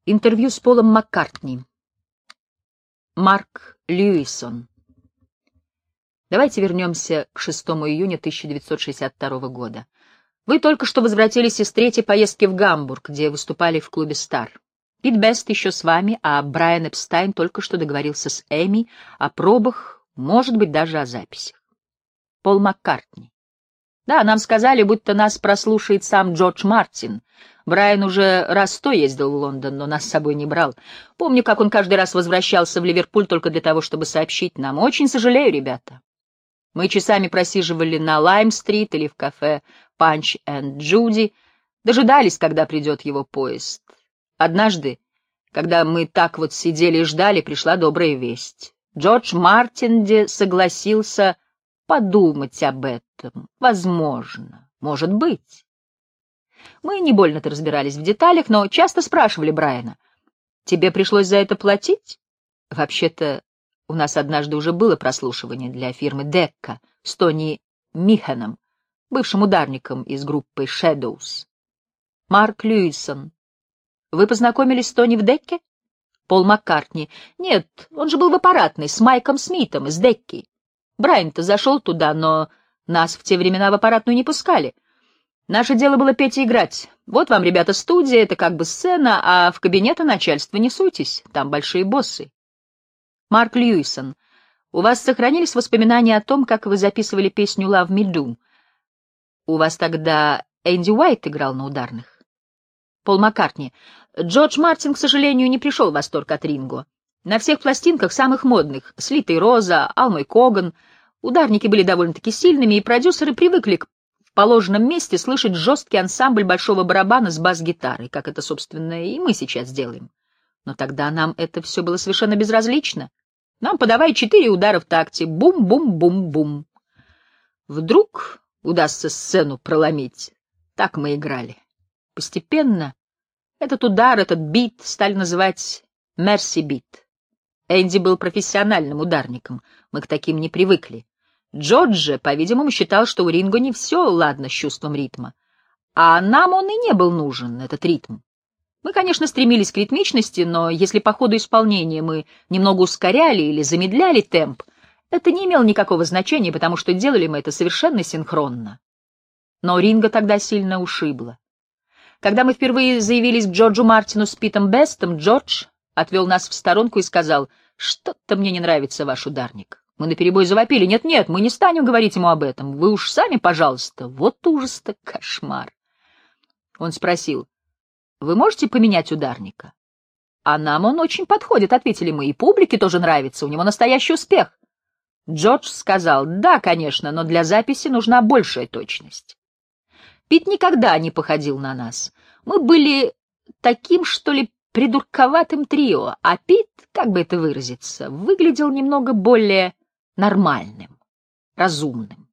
Интервью с Полом Маккартни. Марк Льюисон. Давайте вернемся к 6 июня 1962 года. Вы только что возвратились из третьей поездки в Гамбург, где выступали в клубе «Стар». Пит Бест еще с вами, а Брайан Эпстайн только что договорился с Эми о пробах, может быть, даже о записях. Пол Маккартни. Да, нам сказали, будто нас прослушает сам Джордж Мартин. Брайан уже раз 100 ездил в Лондон, но нас с собой не брал. Помню, как он каждый раз возвращался в Ливерпуль только для того, чтобы сообщить нам. Очень сожалею, ребята. Мы часами просиживали на Лайм-стрит или в кафе «Панч энд Джуди», дожидались, когда придет его поезд. Однажды, когда мы так вот сидели и ждали, пришла добрая весть. Джордж Мартин согласился подумать об этом. Возможно. Может быть. Мы не больно-то разбирались в деталях, но часто спрашивали Брайана: «Тебе пришлось за это платить?» Вообще-то, у нас однажды уже было прослушивание для фирмы «Декка» с Тони Михеном, бывшим ударником из группы «Shadows». Марк Льюисон. Вы познакомились с Тони в «Декке»? Пол Маккартни. Нет, он же был в аппаратной с Майком Смитом из «Декки». Брайан-то зашел туда, но нас в те времена в аппаратную не пускали. Наше дело было петь и играть. Вот вам, ребята, студия, это как бы сцена, а в кабинеты начальства не суйтесь, там большие боссы. Марк Льюисон. У вас сохранились воспоминания о том, как вы записывали песню «Love Me Do»? У вас тогда Энди Уайт играл на ударных? Пол Маккартни. Джордж Мартин, к сожалению, не пришел в восторг от Ринго. На всех пластинках самых модных — «Слитая роза», «Алмой Коган» — ударники были довольно-таки сильными, и продюсеры привыкли в положенном месте слышать жесткий ансамбль большого барабана с бас-гитарой, как это, собственно, и мы сейчас делаем. Но тогда нам это все было совершенно безразлично. Нам подавай 4 удара в такте. Бум-бум-бум-бум. Вдруг удастся сцену проломить. Так мы играли. Постепенно этот удар, этот бит стали называть «мерси-бит». Энди был профессиональным ударником. Мы к таким не привыкли. Джордж же, по-видимому, считал, что у Ринго не все ладно с чувством ритма. А нам он и не был нужен, этот ритм. Мы, конечно, стремились к ритмичности, но если по ходу исполнения мы немного ускоряли или замедляли темп, это не имело никакого значения, потому что делали мы это совершенно синхронно. Но Ринго тогда сильно ушибло. Когда мы впервые заявились к Джорджу Мартину с Питом Бестом, Джордж отвел нас в сторонку и сказал: «Что-то мне не нравится ваш ударник». Мы наперебой завопили: «Нет-нет, мы не станем говорить ему об этом. Вы уж сами, пожалуйста». Вот ужас-то, кошмар. Он спросил: «Вы можете поменять ударника?» «А нам он очень подходит», — ответили мы, — «и публике тоже нравится, у него настоящий успех». Джордж сказал: «Да, конечно, но для записи нужна большая точность». Пит никогда не походил на нас. Мы были таким, что ли, придурковатым трио, а Пит, как бы это выразиться, выглядел немного более нормальным, разумным.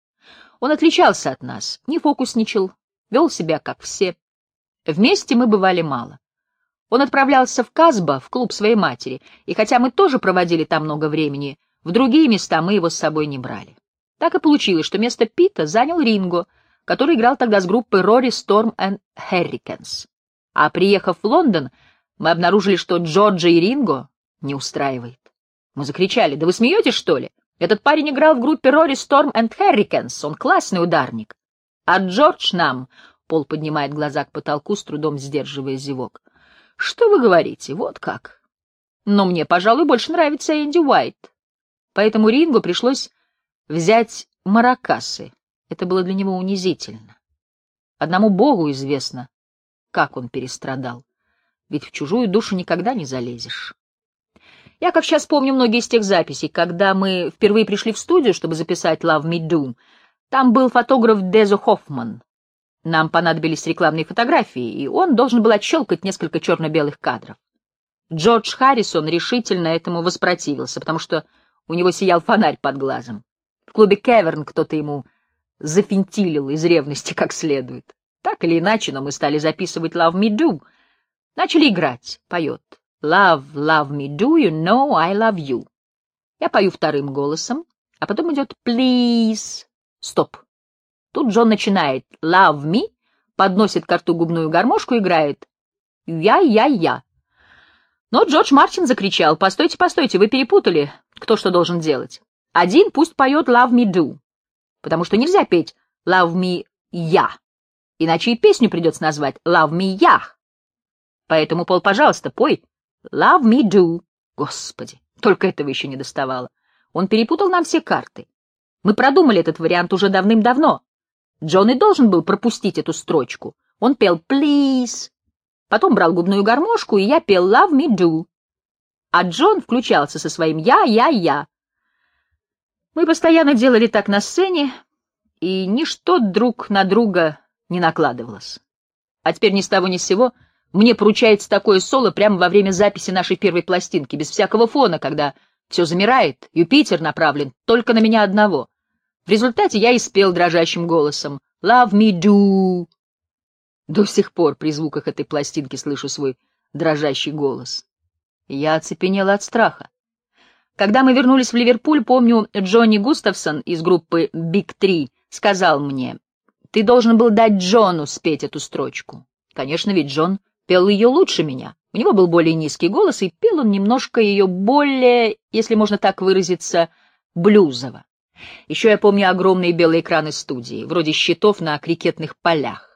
Он отличался от нас, не фокусничал, вел себя как все. Вместе мы бывали мало. Он отправлялся в Казбо, в клуб своей матери, и хотя мы тоже проводили там много времени, в другие места мы его с собой не брали. Так и получилось, что место Пита занял Ринго, который играл тогда с группой Rory Storm and Hurricanes. А приехав в Лондон, мы обнаружили, что Джорджа и Ринго не устраивает. Мы закричали: «Да вы смеетесь, что ли? Этот парень играл в группе Rory Storm and Hurricanes, он классный ударник. А Джордж нам...» Пол поднимает глаза к потолку, с трудом сдерживая зевок. «Что вы говорите? Вот как. Но мне, пожалуй, больше нравится Энди Уайт». Поэтому Ринго пришлось взять маракасы. Это было для него унизительно. Одному Богу известно, как он перестрадал. Ведь в чужую душу никогда не залезешь. Я, как сейчас помню, многие из тех записей, когда мы впервые пришли в студию, чтобы записать «Love Me Do», там был фотограф Дезо Хоффман. Нам понадобились рекламные фотографии, и он должен был отщелкать несколько черно-белых кадров. Джордж Харрисон решительно этому воспротивился, потому что у него сиял фонарь под глазом. В клубе «Кеверн» кто-то ему зафинтилил из ревности как следует. Так или иначе, но мы стали записывать «Love Me Do». Начали играть. Поет: «Love, love me do, you know I love you». Я пою вторым голосом, а потом идет «Please». Стоп. Тут Джон начинает «Love me», подносит ко рту губную гармошку и играет «Я-я-я». Но Джордж Мартин закричал: «Постойте, постойте, вы перепутали, кто что должен делать. Один пусть поет «Love Me Do», потому что нельзя петь «Love Me Я», иначе и песню придется назвать «Love Me Я». Поэтому, Пол, пожалуйста, пой «Love Me Do». Господи, только этого еще не доставало. Он перепутал нам все карты. Мы продумали этот вариант уже давным-давно. Джон и должен был пропустить эту строчку. Он пел «Please», потом брал губную гармошку, и я пел «Love Me Do». А Джон включался со своим «Я». Мы постоянно делали так на сцене, и ничто друг на друга не накладывалось. А теперь ни с того ни с сего мне поручается такое соло прямо во время записи нашей первой пластинки, без всякого фона, когда все замирает, Юпитер направлен только на меня одного. В результате я и спел дрожащим голосом «Love me do». До сих пор при звуках этой пластинки слышу свой дрожащий голос. Я оцепенела от страха. Когда мы вернулись в Ливерпуль, помню, Джонни Густавсон из группы Big Three сказал мне: «Ты должен был дать Джону спеть эту строчку». Конечно, ведь Джон пел ее лучше меня. У него был более низкий голос, и пел он немножко ее более, если можно так выразиться, блюзово. Еще я помню огромные белые экраны студии, вроде щитов на крикетных полях.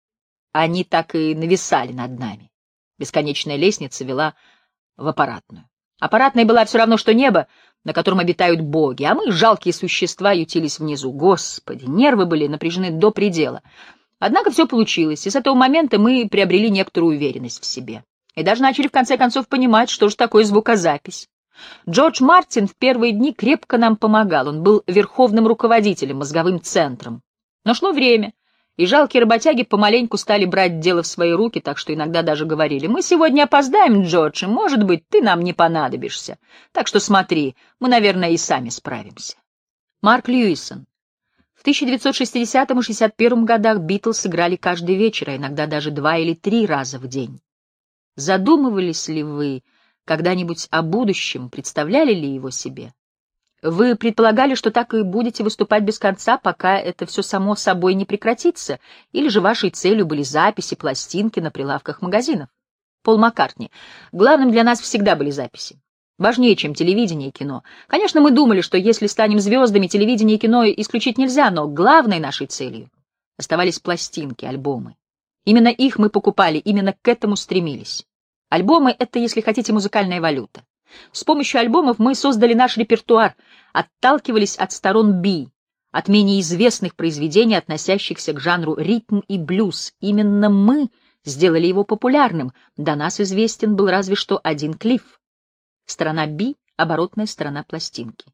Они так и нависали над нами. Бесконечная лестница вела в аппаратную. Аппаратная была все равно, что небо, на котором обитают боги, а мы, жалкие существа, ютились внизу. Господи, нервы были напряжены до предела. Однако все получилось, и с этого момента мы приобрели некоторую уверенность в себе. И даже начали в конце концов понимать, что же такое звукозапись. Джордж Мартин в первые дни крепко нам помогал, он был верховным руководителем, мозговым центром. Но шло время, и жалкие работяги помаленьку стали брать дело в свои руки, так что иногда даже говорили: «Мы сегодня опоздаем, Джордж, и, может быть, ты нам не понадобишься. Так что смотри, мы, наверное, и сами справимся». Марк Льюисон. В 1960 и 61 годах Битлз играли каждый вечер, а иногда даже 2 или 3 раза в день. Задумывались ли вы когда-нибудь о будущем, представляли ли его себе? Вы предполагали, что так и будете выступать без конца, пока это все само собой не прекратится, или же вашей целью были записи, пластинки на прилавках магазинов? Пол Маккартни. Главным для нас всегда были записи. Важнее, чем телевидение и кино. Конечно, мы думали, что если станем звездами, телевидение и кино исключить нельзя, но главной нашей целью оставались пластинки, альбомы. Именно их мы покупали, именно к этому стремились. Альбомы — это, если хотите, музыкальная валюта. С помощью альбомов мы создали наш репертуар, отталкивались от сторон Би, от менее известных произведений, относящихся к жанру ритм и блюз. Именно мы сделали его популярным. До нас известен был разве что один Клифф. Сторона Би — оборотная сторона пластинки.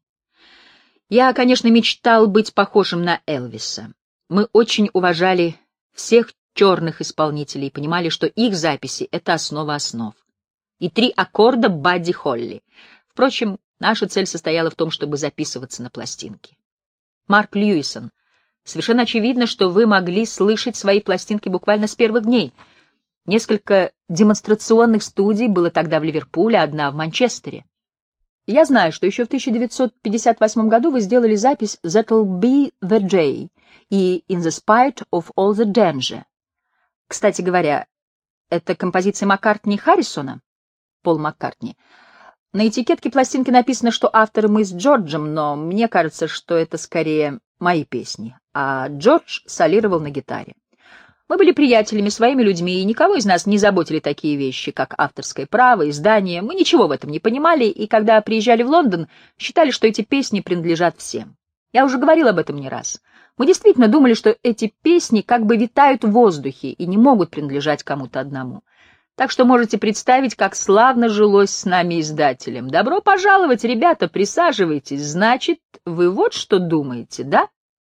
Я, конечно, мечтал быть похожим на Элвиса. Мы очень уважали всех черных исполнителей и понимали, что их записи — это основа основ. И 3 аккорда Бадди Холли. Впрочем, наша цель состояла в том, чтобы записываться на пластинке. Марк Льюисон. Совершенно очевидно, что вы могли слышать свои пластинки буквально с первых дней. Несколько демонстрационных студий было тогда в Ливерпуле, одна в Манчестере. Я знаю, что еще в 1958 году вы сделали запись «That'll be the day» и «In the spite of all the danger». Кстати говоря, это композиция Маккартни Харрисона? Пол Маккартни. На этикетке пластинки написано, что авторы мы с Джорджем, но мне кажется, что это скорее мои песни, а Джордж солировал на гитаре. Мы были приятелями, своими людьми, и никого из нас не заботили такие вещи, как авторское право, издание. Мы ничего в этом не понимали, и когда приезжали в Лондон, считали, что эти песни принадлежат всем. Я уже говорил об этом не раз. Мы действительно думали, что эти песни как бы витают в воздухе и не могут принадлежать кому-то одному. Так что можете представить, как славно жилось с нами издателем. Добро пожаловать, ребята, присаживайтесь. Значит, вы вот что думаете, да?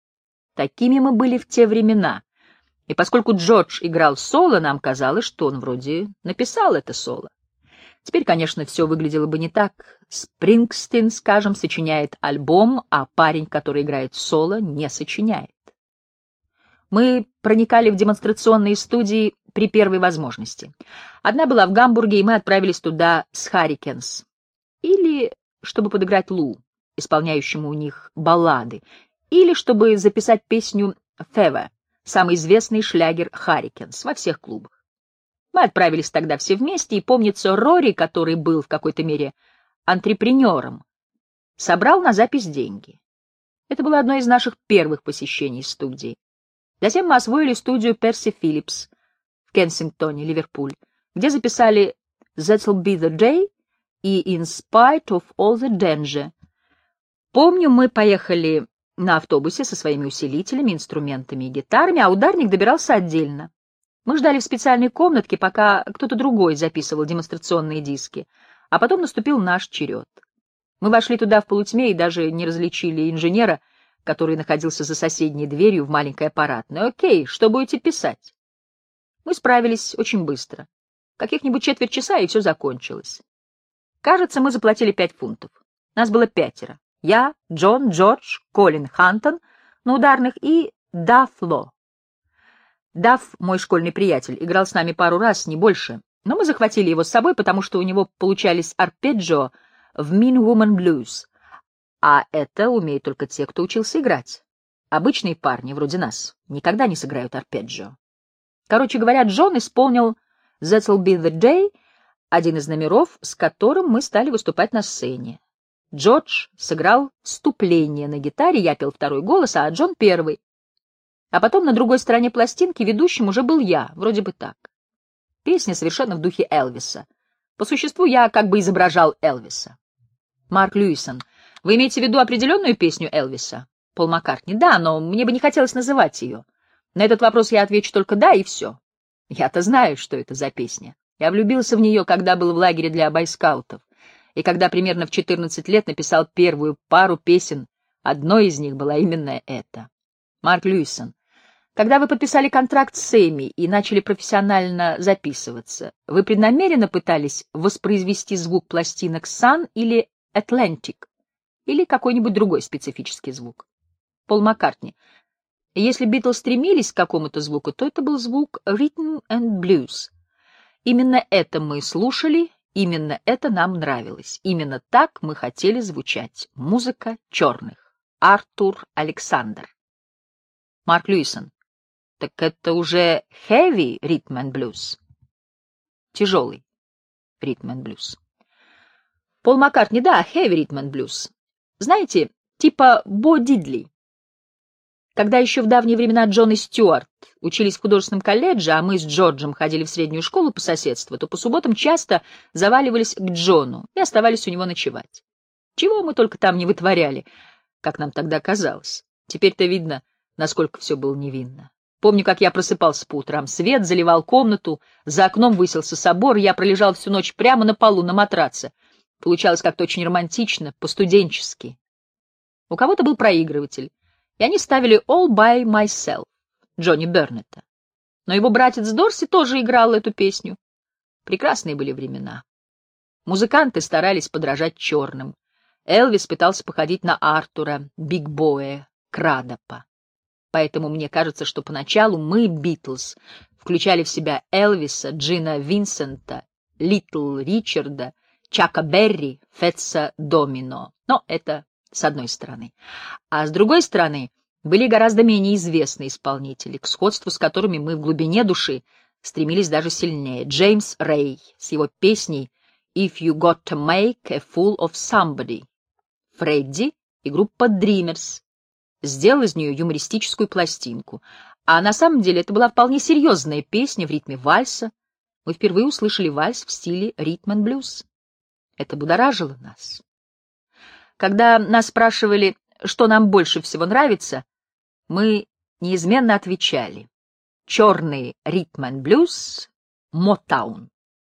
Такими мы были в те времена. И поскольку Джордж играл соло, нам казалось, что он вроде написал это соло. Теперь, конечно, все выглядело бы не так. Спрингстин, скажем, сочиняет альбом, а парень, который играет соло, не сочиняет. Мы проникали в демонстрационные студии при первой возможности. Одна была в Гамбурге, и мы отправились туда с Харрикенс. Или чтобы подыграть Лу, исполняющему у них баллады, или чтобы записать песню «Феве», самый известный шлягер Харрикенс во всех клубах. Мы отправились тогда все вместе, и, помнится, Рори, который был в какой-то мере антрепренером, собрал на запись деньги. Это было одно из наших первых посещений студии. Затем мы освоили студию Перси Филлипс в Кенсингтоне, Ливерпуль, где записали «That'll be the day» и «In spite of all the danger». Помню, мы поехали на автобусе со своими усилителями, инструментами и гитарами, а ударник добирался отдельно. Мы ждали в специальной комнатке, пока кто-то другой записывал демонстрационные диски, а потом наступил наш черед. Мы вошли туда в полутьме и даже не различили инженера, который находился за соседней дверью в маленькой аппаратной. «Окей, что будете писать?» Мы справились очень быстро. Каких-нибудь четверть часа, и все закончилось. Кажется, мы заплатили 5 фунтов. Нас было 5. Я, Джон, Джордж, Колин Хантон на ударных и Дафф Ло. Дафф, мой школьный приятель, играл с нами пару раз, не больше, но мы захватили его с собой, потому что у него получались арпеджио в Mean Woman Blues, а это умеют только те, кто учился играть. Обычные парни, вроде нас, никогда не сыграют арпеджио. Короче говоря, Джон исполнил «That'll be the day», один из номеров, с которым мы стали выступать на сцене. Джордж сыграл вступление на гитаре, я пел второй голос, а Джон — первый. А потом на другой стороне пластинки ведущим уже был я, вроде бы так. Песня совершенно в духе Элвиса. По существу я как бы изображал Элвиса. Марк Льюисон, вы имеете в виду определенную песню Элвиса? Пол Маккартни, да, но мне бы не хотелось называть ее. На этот вопрос я отвечу только «да» и все. Я-то знаю, что это за песня. Я влюбился в нее, когда был в лагере для бойскаутов, и когда примерно в 14 лет написал первую пару песен, одной из них была именно эта. Марк Льюисон, когда вы подписали контракт с Эми и начали профессионально записываться, вы преднамеренно пытались воспроизвести звук пластинок Sun или Atlantic, или какой-нибудь другой специфический звук? Пол Маккартни, если Битлз стремились к какому-то звуку, то это был звук Rhythm and Blues. Именно это мы слушали, именно это нам нравилось. Именно так мы хотели звучать. Музыка черных. Артур Александр. Марк Льюисон. Так это уже heavy rhythm and blues. Тяжелый rhythm and blues. Пол Маккартни. Да, heavy rhythm and blues. Знаете, типа Бо Дидли. Когда еще в давние времена Джон и Стюарт учились в художественном колледже, а мы с Джорджем ходили в среднюю школу по соседству, то по субботам часто заваливались к Джону и оставались у него ночевать. Чего мы только там не вытворяли, как нам тогда казалось. Теперь-то видно, насколько все было невинно. Помню, как я просыпался по утрам, свет заливал комнату, за окном высился собор, я пролежал всю ночь прямо на полу, на матраце. Получалось как-то очень романтично, по-студенчески. У кого-то был проигрыватель, и они ставили «All by myself» Джонни Бернетта. Но его братец Дорси тоже играл эту песню. Прекрасные были времена. Музыканты старались подражать черным. Элвис пытался походить на Артура, Биг Боя, Крадопа. Поэтому мне кажется, что поначалу мы, Битлз, включали в себя Элвиса, Джина Винсента, Литл Ричарда, Чака Берри, Фетса Домино. Но это с одной стороны. А с другой стороны, были гораздо менее известные исполнители, к сходству с которыми мы в глубине души стремились даже сильнее. Джеймс Рэй с его песней «If You Got to Make a Fool of Somebody». Фредди и группа Dreamers сделал из нее юмористическую пластинку. А на самом деле это была вполне серьезная песня в ритме вальса. Мы впервые услышали вальс в стиле ритм энд блюз. Это будоражило нас. Когда нас спрашивали, что нам больше всего нравится, мы неизменно отвечали: черный ритм энд блюз, Мотаун.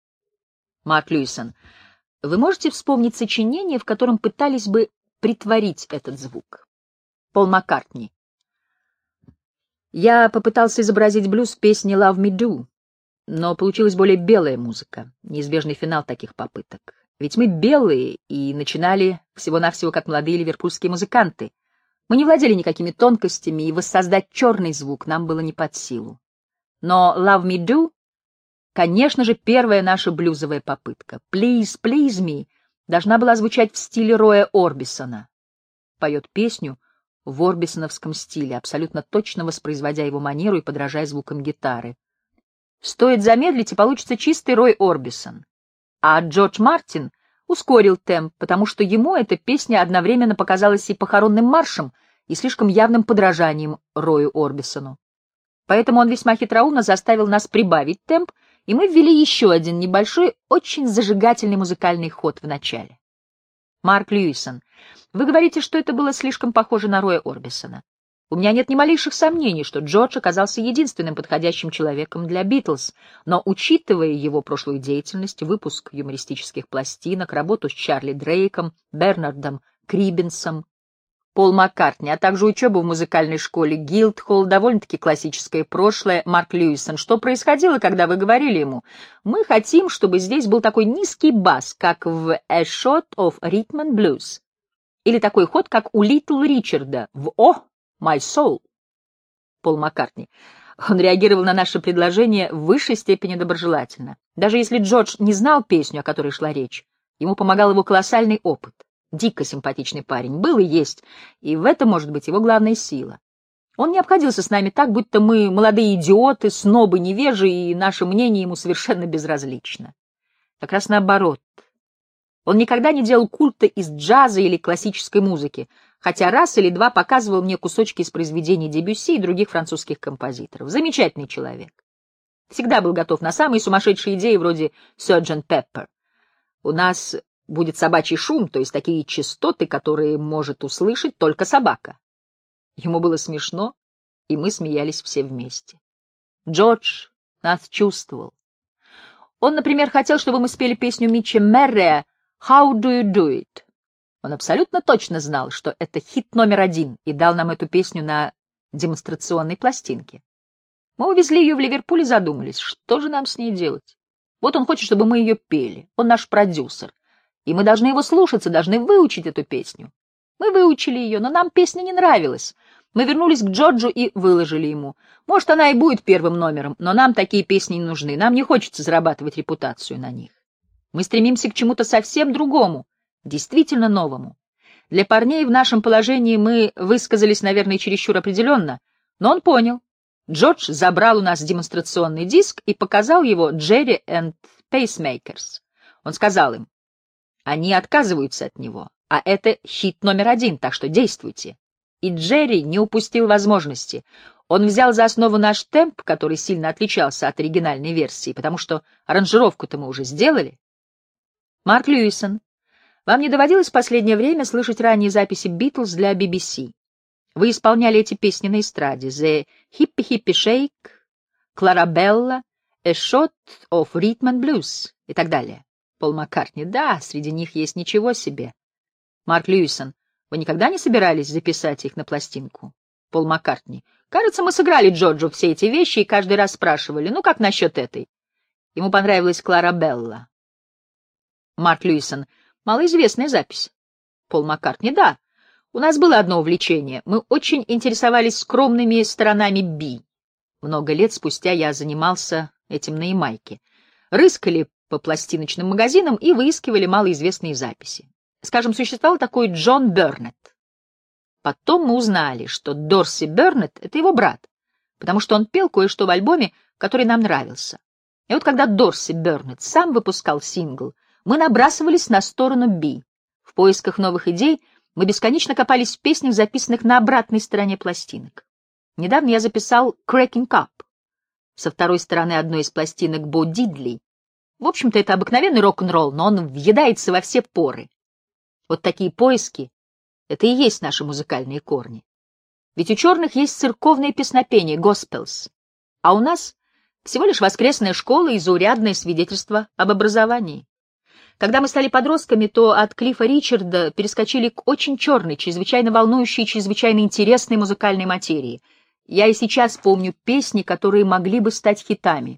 Марк Льюисон, вы можете вспомнить сочинение, в котором пытались бы притворить этот звук? Пол Маккартни. Я попытался изобразить блюз в песне «Love Me Do», но получилась более белая музыка, неизбежный финал таких попыток. Ведь мы белые и начинали всего-навсего как молодые ливерпульские музыканты. Мы не владели никакими тонкостями, и воссоздать черный звук нам было не под силу. Но «Love Me Do», конечно же, первая наша блюзовая попытка. «Please, Please Me» должна была звучать в стиле Роя Орбисона. Поет песню в орбисоновском стиле, абсолютно точно воспроизводя его манеру и подражая звукам гитары. Стоит замедлить, и получится чистый Рой Орбисон. А Джордж Мартин ускорил темп, потому что ему эта песня одновременно показалась и похоронным маршем, и слишком явным подражанием Рою Орбисону. Поэтому он весьма хитроумно заставил нас прибавить темп, и мы ввели еще один небольшой, очень зажигательный музыкальный ход в начале. Марк Льюисон, вы говорите, что это было слишком похоже на Роя Орбисона. У меня нет ни малейших сомнений, что Джордж оказался единственным подходящим человеком для Битлз, но, учитывая его прошлую деятельность, выпуск юмористических пластинок, работу с Чарли Дрейком, Бернардом Криббинсом, Пол Маккартни, а также учебу в музыкальной школе Гилдхолл, довольно-таки классическое прошлое, Марк Льюисон, что происходило, когда вы говорили ему: «Мы хотим, чтобы здесь был такой низкий бас, как в A Shot of Rhythm and Blues», или такой ход, как у Литл Ричарда в «Oh, my soul». Пол Маккартни. Он реагировал на наше предложение в высшей степени доброжелательно. Даже если Джордж не знал песню, о которой шла речь, ему помогал его колоссальный опыт. Дико симпатичный парень, был и есть, и в этом может быть его главная сила. Он не обходился с нами так, будто мы молодые идиоты, снобы, невежи, и наше мнение ему совершенно безразлично. Как раз наоборот. Он никогда не делал культа из джаза или классической музыки, хотя раз или два показывал мне кусочки из произведений Дебюсси и других французских композиторов. Замечательный человек. Всегда был готов на самые сумасшедшие идеи вроде Sgt. Pepper. У нас будет собачий шум, то есть такие частоты, которые может услышать только собака. Ему было смешно, и мы смеялись все вместе. Джордж нас чувствовал. Он, например, хотел, чтобы мы спели песню Митча Меррея «How do you do it?». Он абсолютно точно знал, что это хит номер 1, и дал нам эту песню на демонстрационной пластинке. Мы увезли ее в Ливерпуль и задумались, что же нам с ней делать. Вот он хочет, чтобы мы ее пели, он наш продюсер. И мы должны его слушаться, должны выучить эту песню. Мы выучили ее, но нам песня не нравилась. Мы вернулись к Джорджу и выложили ему. Может, она и будет первым номером, но нам такие песни не нужны. Нам не хочется зарабатывать репутацию на них. Мы стремимся к чему-то совсем другому, действительно новому. Для парней в нашем положении мы высказались, наверное, чересчур определенно, но он понял. Джордж забрал у нас демонстрационный диск и показал его Джерри and Pacemakers. Он сказал им: они отказываются от него, а это хит номер 1, так что действуйте. И Джерри не упустил возможности. Он взял за основу наш темп, который сильно отличался от оригинальной версии, потому что аранжировку-то мы уже сделали. Марк Льюисон, вам не доводилось в последнее время слышать ранние записи Битлз для BBC? Вы исполняли эти песни на эстраде: «The Hippie Hippie Shake», «Clarabella», «A Shot of Rhythm and Blues» и так далее. Пол Маккартни. Да, среди них есть ничего себе. Марк Льюисон, вы никогда не собирались записать их на пластинку? Пол Маккартни. Кажется, мы сыграли Джорджу все эти вещи и каждый раз спрашивали: ну как насчет этой? Ему понравилась Кларабелла. Марк Льюисон. Малоизвестная запись. Пол Маккартни. Да, у нас было одно увлечение. Мы очень интересовались скромными сторонами Би. Много лет спустя я занимался этим на Ямайке. Рыскали по пластиночным магазинам и выискивали малоизвестные записи. Скажем, существовал такой Джон Бернетт. Потом мы узнали, что Дорси Бернетт — это его брат, потому что он пел кое-что в альбоме, который нам нравился. И вот когда Дорси Бернетт сам выпускал сингл, мы набрасывались на сторону Би. В поисках новых идей мы бесконечно копались в песнях, записанных на обратной стороне пластинок. Недавно я записал «Cracking Up» со второй стороны одной из пластинок Бо Дидли. В общем-то, это обыкновенный рок-н-ролл, но он въедается во все поры. Вот такие поиски — это и есть наши музыкальные корни. Ведь у черных есть церковные песнопения, госпелс, а у нас всего лишь воскресная школа и заурядное свидетельство об образовании. Когда мы стали подростками, то от Клиффа Ричарда перескочили к очень черной, чрезвычайно волнующей, чрезвычайно интересной музыкальной материи. Я и сейчас помню песни, которые могли бы стать хитами.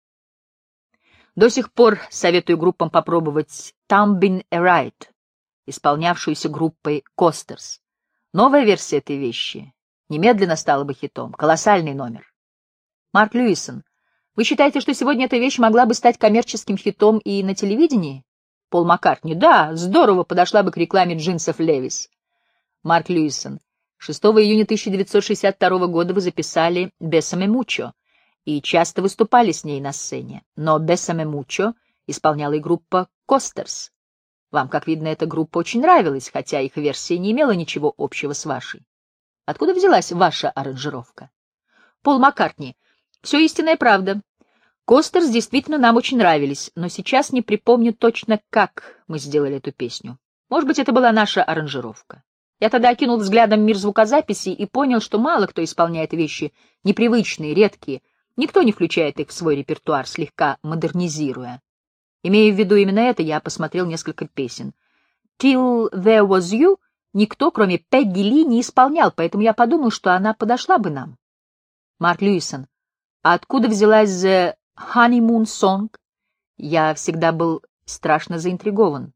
До сих пор советую группам попробовать «Tumbin' a Ride», исполнявшуюся группой «Костерс». Новая версия этой вещи немедленно стала бы хитом. Колоссальный номер. Марк Льюисон, вы считаете, что сегодня эта вещь могла бы стать коммерческим хитом и на телевидении? Пол Маккартни. Да, здорово подошла бы к рекламе джинсов Левис. Марк Льюисон. 6 июня 1962 года вы записали «Бесаме Мучо», и часто выступали с ней на сцене. Но «Bésame mucho» исполняла и группа «Костерс». Вам, как видно, эта группа очень нравилась, хотя их версия не имела ничего общего с вашей. Откуда взялась ваша аранжировка? Пол Маккартни. Все истинная правда. Костерс действительно нам очень нравились, но сейчас не припомню точно, как мы сделали эту песню. Может быть, это была наша аранжировка. Я тогда окинул взглядом мир звукозаписи и понял, что мало кто исполняет вещи непривычные, редкие. Никто не включает их в свой репертуар, слегка модернизируя. Имея в виду именно это, я посмотрел несколько песен. «Till There Was You» никто, кроме Пегги Ли, не исполнял, поэтому я подумал, что она подошла бы нам. Марк Льюисон. А откуда взялась «The Honeymoon Song»? Я всегда был страшно заинтригован.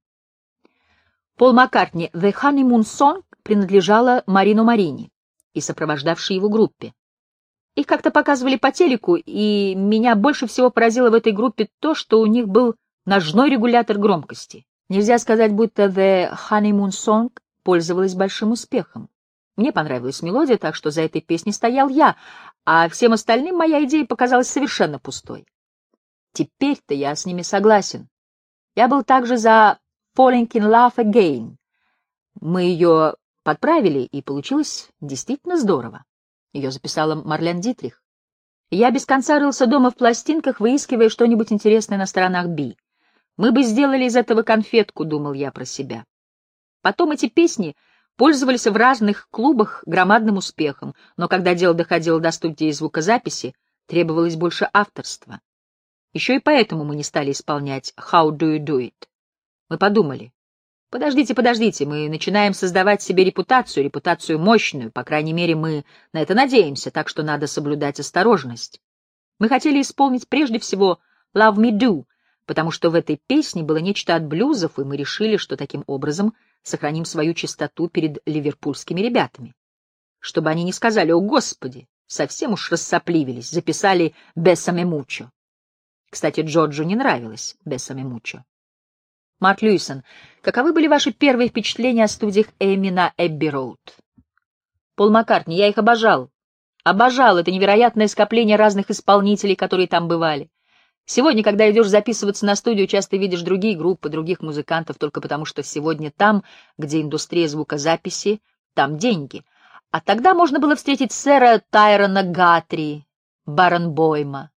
Пол Маккартни. «The Honeymoon Song» принадлежала Марино Марини и сопровождавшей его группе. Их как-то показывали по телеку, и меня больше всего поразило в этой группе то, что у них был ножной регулятор громкости. Нельзя сказать, будто «The Honeymoon Song» пользовалась большим успехом. Мне понравилась мелодия, так что за этой песней стоял я, а всем остальным моя идея показалась совершенно пустой. Теперь-то я с ними согласен. Я был также за «Falling in Love Again». Мы ее подправили, и получилось действительно здорово. Ее записала Марлен Дитрих. Я без конца рылся дома в пластинках, выискивая что-нибудь интересное на сторонах Би. Мы бы сделали из этого конфетку, думал я про себя. Потом эти песни пользовались в разных клубах громадным успехом, но когда дело доходило до студии звукозаписи, требовалось больше авторства. Еще и поэтому мы не стали исполнять «How do you do it?». Мы подумали: подождите, мы начинаем создавать себе репутацию мощную, по крайней мере, мы на это надеемся, так что надо соблюдать осторожность. Мы хотели исполнить прежде всего «Love Me Do», потому что в этой песне было нечто от блюзов, и мы решили, что таким образом сохраним свою чистоту перед ливерпульскими ребятами. Чтобы они не сказали: «О, Господи, совсем уж рассопливились», записали «Bésame mucho». Кстати, Джорджу не нравилось «Bésame mucho». Марк Льюисон. Каковы были ваши первые впечатления о студиях Эми на Эбби-Роуд? Пол Маккартни. Я их обожал. Обожал это невероятное скопление разных исполнителей, которые там бывали. Сегодня, когда идешь записываться на студию, часто видишь другие группы, других музыкантов, только потому что сегодня там, где индустрия звукозаписи, там деньги. А тогда можно было встретить сэра Тайрона Гатри, Баренбойма.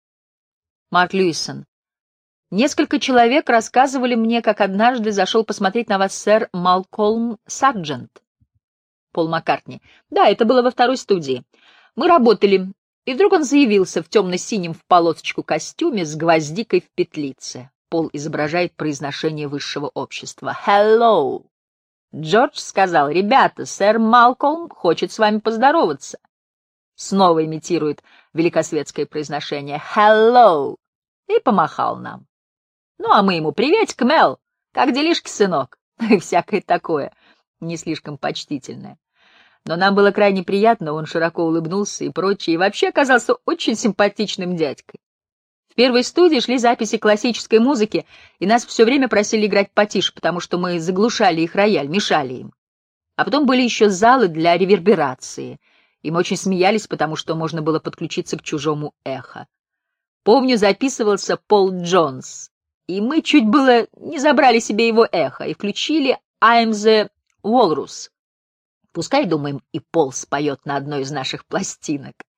Марк Льюисон. Несколько человек рассказывали мне, как однажды зашел посмотреть на вас сэр Малкольм Сарджент. Пол Маккартни. Да, это было во второй студии. Мы работали, и вдруг он заявился в темно-синем в полосочку костюме с гвоздикой в петлице. Пол изображает произношение высшего общества. «Hello!» Джордж сказал: «Ребята, сэр Малкольм хочет с вами поздороваться». Снова имитирует великосветское произношение «Hello!» и помахал нам. Ну, а мы ему: «Приветик, Мел! Как делишки, сынок?» И всякое такое, не слишком почтительное. Но нам было крайне приятно, он широко улыбнулся и прочее, и вообще оказался очень симпатичным дядькой. В первой студии шли записи классической музыки, и нас все время просили играть потише, потому что мы заглушали их рояль, мешали им. А потом были еще залы для реверберации, и мы очень смеялись, потому что можно было подключиться к чужому эхо. Помню, записывался Пол Джонс, и мы чуть было не забрали себе его эхо и включили «I'm the Walrus». Пускай, думаем, и Пол споет на одной из наших пластинок.